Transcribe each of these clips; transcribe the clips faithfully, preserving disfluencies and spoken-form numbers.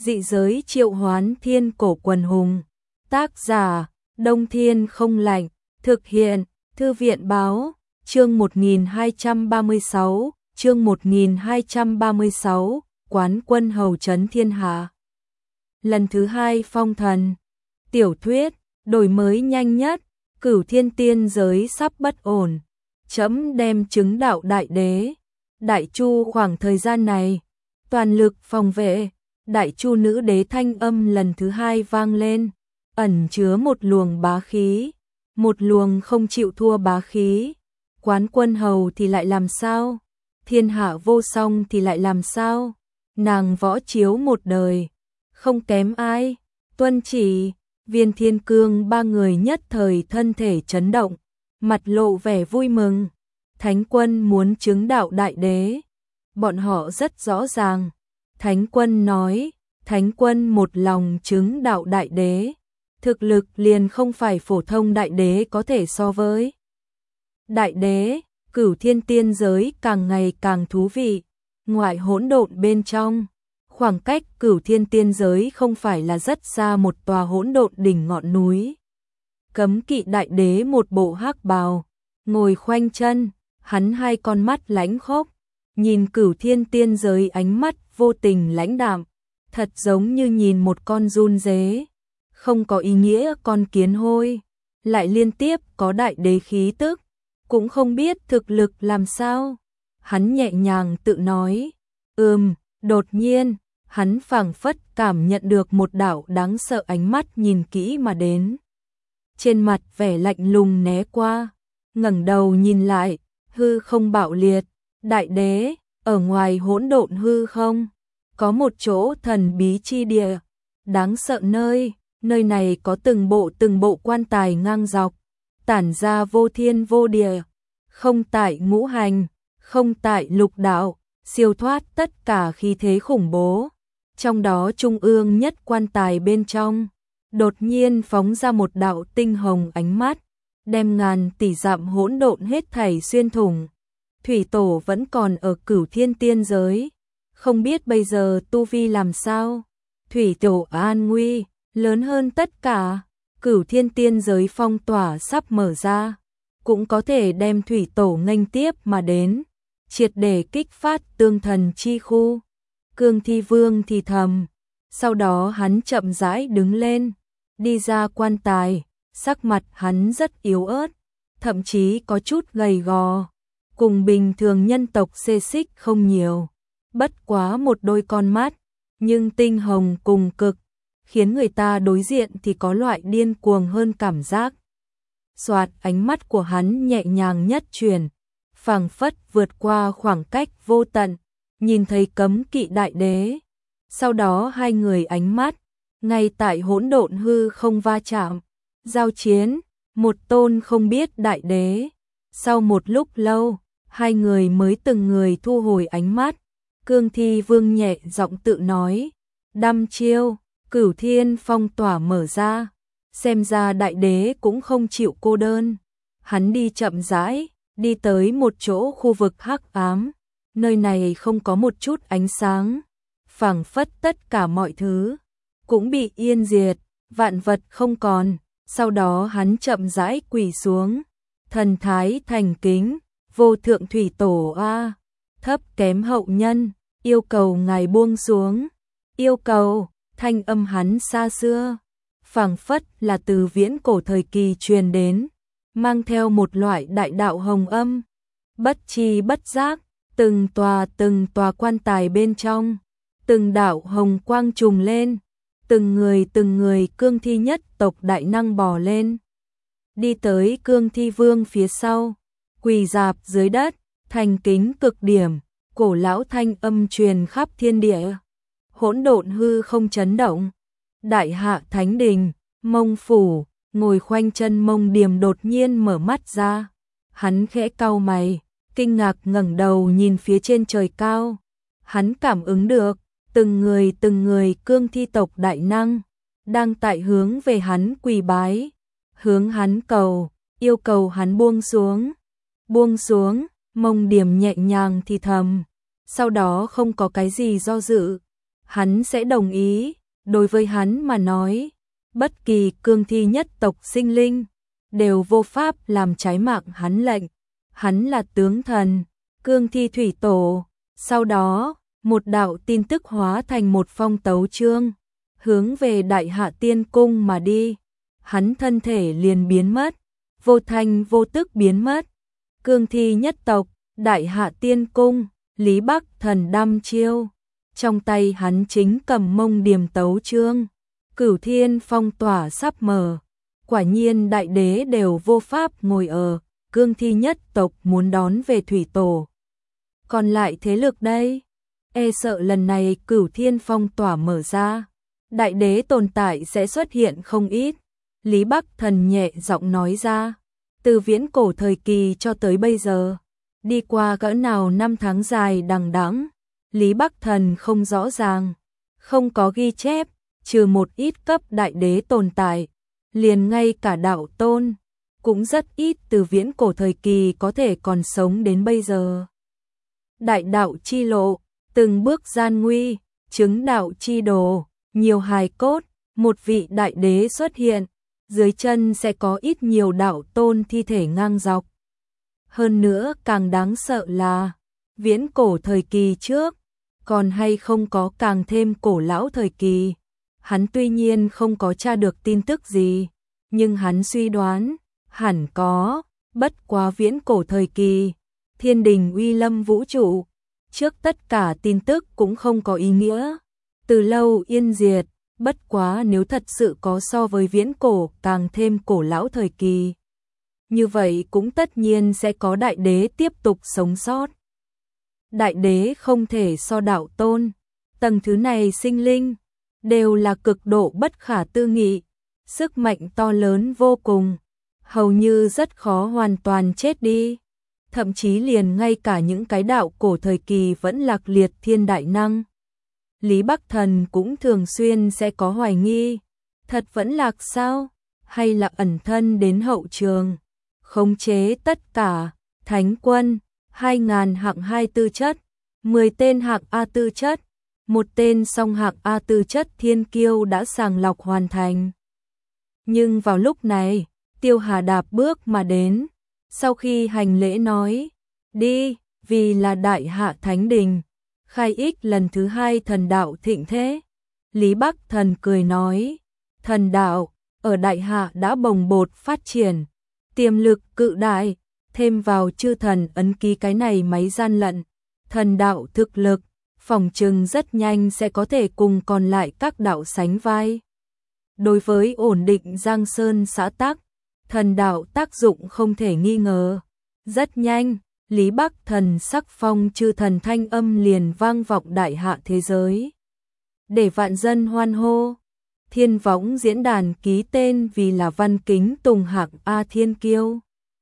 Dị giới triệu hoán thiên cổ quần hùng. Tác giả, Đông Thiên không lạnh. Thực hiện, Thư viện báo, chương một nghìn hai trăm ba mươi sáu, chương một nghìn hai trăm ba mươi sáu, Quán quân hầu trấn thiên hạ. Lần thứ hai phong thần. Tiểu thuyết, đổi mới nhanh nhất, Cửu Thiên tiên giới sắp bất ổn. Trẫm đem chứng đạo đại đế. Đại Chu khoảng thời gian này, toàn lực phòng vệ. Đại Chu nữ đế thanh âm lần thứ hai vang lên, ẩn chứa một luồng bá khí, một luồng không chịu thua bá khí. Quán quân hầu thì lại làm sao? Thiên hạ vô song thì lại làm sao? Nàng võ chiếu một đời, không kém ai. Tuân chỉ, Viên Thiên Cương ba người nhất thời thân thể chấn động, mặt lộ vẻ vui mừng. Thánh quân muốn chứng đạo đại đế. Bọn họ rất rõ ràng. Thánh quân nói, Thánh quân một lòng chứng đạo đại đế. Thực lực liền không phải phổ thông đại đế có thể so với. Đại đế, Cửu Thiên tiên giới càng ngày càng thú vị. Ngoại hỗn độn bên trong, khoảng cách Cửu Thiên tiên giới không phải là rất xa một tòa hỗn độn đỉnh ngọn núi. Cấm kỵ đại đế một bộ hắc bào, ngồi khoanh chân, hắn hai con mắt lánh khốc, nhìn Cửu Thiên tiên giới ánh mắt vô tình lãnh đạm, thật giống như nhìn một con giun dế, không có ý nghĩa con kiến hôi, lại liên tiếp có đại đế khí tức, cũng không biết thực lực làm sao. Hắn nhẹ nhàng tự nói, ừm, đột nhiên, hắn phảng phất cảm nhận được một đạo đáng sợ ánh mắt nhìn kỹ mà đến. Trên mặt vẻ lạnh lùng né qua, ngẩng đầu nhìn lại, hư không bạo liệt, đại đế, ở ngoài hỗn độn hư không, có một chỗ thần bí chi địa, đáng sợ nơi, nơi này có từng bộ từng bộ quan tài ngang dọc, tản ra vô thiên vô địa, không tại ngũ hành, không tại lục đạo, siêu thoát tất cả khí thế khủng bố. Trong đó trung ương nhất quan tài bên trong, đột nhiên phóng ra một đạo tinh hồng ánh mắt, đem ngàn tỷ dặm hỗn độn hết thảy xuyên thủng. Thủy Tổ vẫn còn ở Cửu Thiên tiên giới, không biết bây giờ tu vi làm sao. Thủy Tổ an nguy, lớn hơn tất cả, Cửu Thiên tiên giới phong tỏa sắp mở ra, cũng có thể đem Thủy Tổ nghênh tiếp mà đến, triệt để kích phát tương thần chi khu. Cương Thi Vương thì thầm, sau đó hắn chậm rãi đứng lên, đi ra quan tài, sắc mặt hắn rất yếu ớt, thậm chí có chút gầy gò, cùng bình thường nhân tộc xê xích không nhiều, bất quá một đôi con mắt, nhưng tinh hồng cùng cực, khiến người ta đối diện thì có loại điên cuồng hơn cảm giác. Soạt, ánh mắt của hắn nhẹ nhàng nhất chuyển, phảng phất vượt qua khoảng cách vô tận, nhìn thấy cấm kỵ đại đế. Sau đó hai người ánh mắt, ngay tại hỗn độn hư không va chạm, giao chiến, một tôn không biết đại đế. Sau một lúc lâu, hai người mới từng người thu hồi ánh mắt. Cương Thi Vương nhẹ giọng tự nói, đăm chiêu, Cửu Thiên phong tỏa mở ra, xem ra đại đế cũng không chịu cô đơn. Hắn đi chậm rãi, đi tới một chỗ khu vực hắc ám, nơi này không có một chút ánh sáng, phảng phất tất cả mọi thứ cũng bị yên diệt, vạn vật không còn. Sau đó hắn chậm rãi quỳ xuống, thần thái thành kính, vô thượng Thủy Tổ a, thấp kém hậu nhân, yêu cầu ngài buông xuống, yêu cầu. Thanh âm hắn xa xưa, phảng phất là từ viễn cổ thời kỳ truyền đến, mang theo một loại đại đạo hồng âm. Bất chi bất giác, từng tòa từng tòa quan tài bên trong, từng đạo hồng quang trùng lên, từng người từng người cương thi nhất tộc đại năng bò lên, đi tới Cương Thi Vương phía sau, quỳ rạp dưới đất, thành kính cực điểm, cổ lão thanh âm truyền khắp thiên địa. Hỗn độn hư không chấn động. Đại Hạ Thánh Đình, Mông Phủ, ngồi khoanh chân Mông Điềm đột nhiên mở mắt ra. Hắn khẽ cau mày, kinh ngạc ngẩng đầu nhìn phía trên trời cao. Hắn cảm ứng được, từng người từng người cương thi tộc đại năng, đang tại hướng về hắn quỳ bái, hướng hắn cầu, yêu cầu hắn buông xuống. Buông xuống, Mông Điềm nhẹ nhàng thì thầm, sau đó không có cái gì do dự. hắn sẽ đồng ý. Đối với hắn mà nói, bất kỳ cương thi nhất tộc sinh linh đều vô pháp làm trái mạng hắn lệnh. Hắn là tướng thần, cương thi thủy tổ. Sau đó, một đạo tin tức hóa thành một phong tấu chương, hướng về Đại Hạ Tiên Cung mà đi. Hắn thân thể liền biến mất, vô thanh vô tức biến mất. Cương thi nhất tộc, Đại Hạ Tiên Cung, Lý Bắc Thần đăm chiêu. Trong tay hắn chính cầm mông điềm tấu chương, Cửu Thiên phong tỏa sắp mở. Quả nhiên đại đế đều vô pháp ngồi ở, cương thi nhất tộc muốn đón về thủy tổ. Còn lại thế lực đây, e sợ lần này Cửu Thiên phong tỏa mở ra, đại đế tồn tại sẽ xuất hiện không ít. Lý Bắc Thần nhẹ giọng nói ra, từ viễn cổ thời kỳ cho tới bây giờ, đi qua cỡ nào năm tháng dài đằng đẵng, Lý Bắc Thần không rõ ràng, không có ghi chép, trừ một ít cấp đại đế tồn tại, liền ngay cả đạo tôn, cũng rất ít từ viễn cổ thời kỳ có thể còn sống đến bây giờ. Đại đạo chi lộ, từng bước gian nguy, chứng đạo chi đồ, nhiều hài cốt, một vị đại đế xuất hiện, dưới chân sẽ có ít nhiều đạo tôn thi thể ngang dọc. Hơn nữa càng đáng sợ là, viễn cổ thời kỳ trước, còn hay không có càng thêm cổ lão thời kỳ. Hắn tuy nhiên không có tra được tin tức gì, nhưng hắn suy đoán, hẳn có, bất quá viễn cổ thời kỳ, thiên đình uy lâm vũ trụ, trước tất cả tin tức cũng không có ý nghĩa, từ lâu yên diệt, bất quá nếu thật sự có so với viễn cổ càng thêm cổ lão thời kỳ, như vậy cũng tất nhiên sẽ có đại đế tiếp tục sống sót. Đại đế không thể so đạo tôn, tầng thứ này sinh linh, đều là cực độ bất khả tư nghị, sức mạnh to lớn vô cùng, hầu như rất khó hoàn toàn chết đi. Thậm chí liền ngay cả những cái đạo cổ thời kỳ vẫn lạc liệt thiên đại năng. Lý Bắc Thần cũng thường xuyên sẽ có hoài nghi, thật vẫn lạc sao, hay là ẩn thân đến hậu trường, khống chế tất cả, thánh quân, hai ngàn hạng hai tư chất, mười tên hạng A tư chất, một tên song hạng A tư chất thiên kiêu đã sàng lọc hoàn thành. Nhưng vào lúc này, Tiêu Hà đạp bước mà đến, sau khi hành lễ nói, đi, vì là Đại Hạ Thánh Đình, khai ích lần thứ hai thần đạo thịnh thế. Lý Bắc Thần cười nói, thần đạo, ở Đại Hạ đã bồng bột phát triển, tiềm lực cự đại, thêm vào chư thần ấn ký cái này máy gian lận, thần đạo thực lực, phỏng chừng rất nhanh sẽ có thể cùng còn lại các đạo sánh vai. Đối với ổn định Giang Sơn xã tắc, thần đạo tác dụng không thể nghi ngờ. Rất nhanh, Lý Bắc Thần sắc phong chư thần thanh âm liền vang vọng Đại Hạ thế giới. Để vạn dân hoan hô, thiên võng diễn đàn ký tên vì là Văn Kính Tùng Hạc A Thiên Kiêu.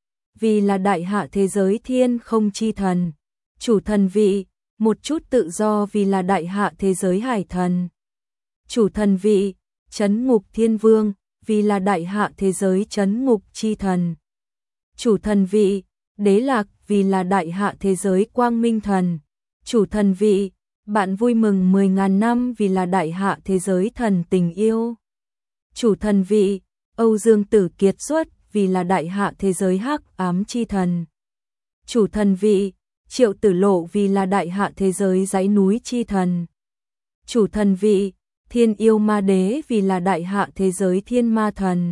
Vì là Đại Hạ thế giới thiên không chi thần, chủ thần vị, một chút tự do vì là Đại Hạ thế giới hải thần. Chủ thần vị, Chấn Ngục Thiên Vương, vì là Đại Hạ thế giới Chấn Ngục chi thần. Chủ thần vị, Đế Lạc, vì là Đại Hạ thế giới Quang Minh thần. Chủ thần vị, Bạn Vui Mừng mười ngàn năm, vì là Đại Hạ thế giới thần tình yêu. Chủ thần vị, Âu Dương Tử Kiệt Xuất, vì là Đại Hạ thế giới hắc ám chi thần. Chủ thần vị, Triệu Tử Lộ, vì là Đại Hạ thế giới dãy núi chi thần. Chủ thần vị, Thiên Yêu Ma Đế, vì là Đại Hạ thế giới thiên ma thần.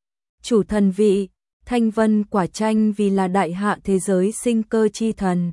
Chủ thần vị, Thanh Vân Quả Tranh, vì là Đại Hạ thế giới sinh cơ chi thần.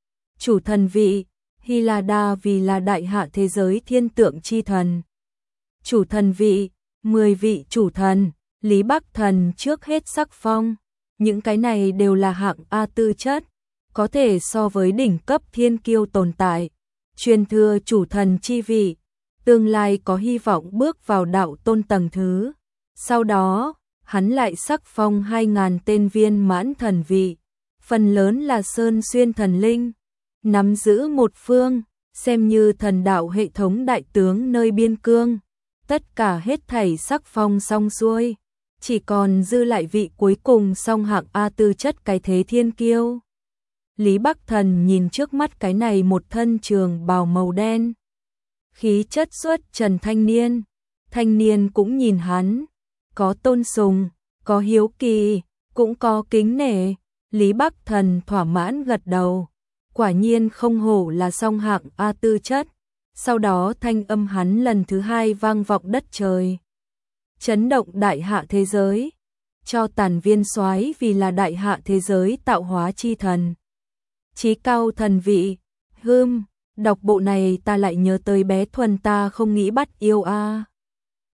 Chủ thần vị, Hy La Đa, vì là Đại Hạ thế giới thiên tượng chi thần. Chủ thần vị, mười vị chủ thần, Lý Bắc Thần trước hết sắc phong. Những cái này đều là hạng A tư chất, có thể so với đỉnh cấp thiên kiêu tồn tại, truyền thừa chủ thần chi vị, tương lai có hy vọng bước vào đạo tôn tầng thứ. Sau đó, hắn lại sắc phong hai ngàn tên viên mãn thần vị, phần lớn là sơn xuyên thần linh, nắm giữ một phương, xem như thần đạo hệ thống đại tướng nơi biên cương. Tất cả hết thảy sắc phong xong xuôi, chỉ còn dư lại vị cuối cùng song hạng A tư chất cái thế thiên kiêu. Lý Bắc Thần nhìn trước mắt cái này một thân trường bào màu đen, khí chất xuất trần thanh niên. Thanh niên cũng nhìn hắn, có tôn sùng, có hiếu kỳ, cũng có kính nể. Lý Bắc Thần thỏa mãn gật đầu, quả nhiên không hổ là song hạng A tư chất. Sau đó thanh âm hắn lần thứ hai vang vọng đất trời, chấn động đại hạ thế giới, cho Tản Viên soái vì là đại hạ thế giới tạo hóa chi thần, chí cao thần vị. Hưm, đọc bộ này ta lại nhớ tới bé Thuần ta không nghĩ bắt yêu a.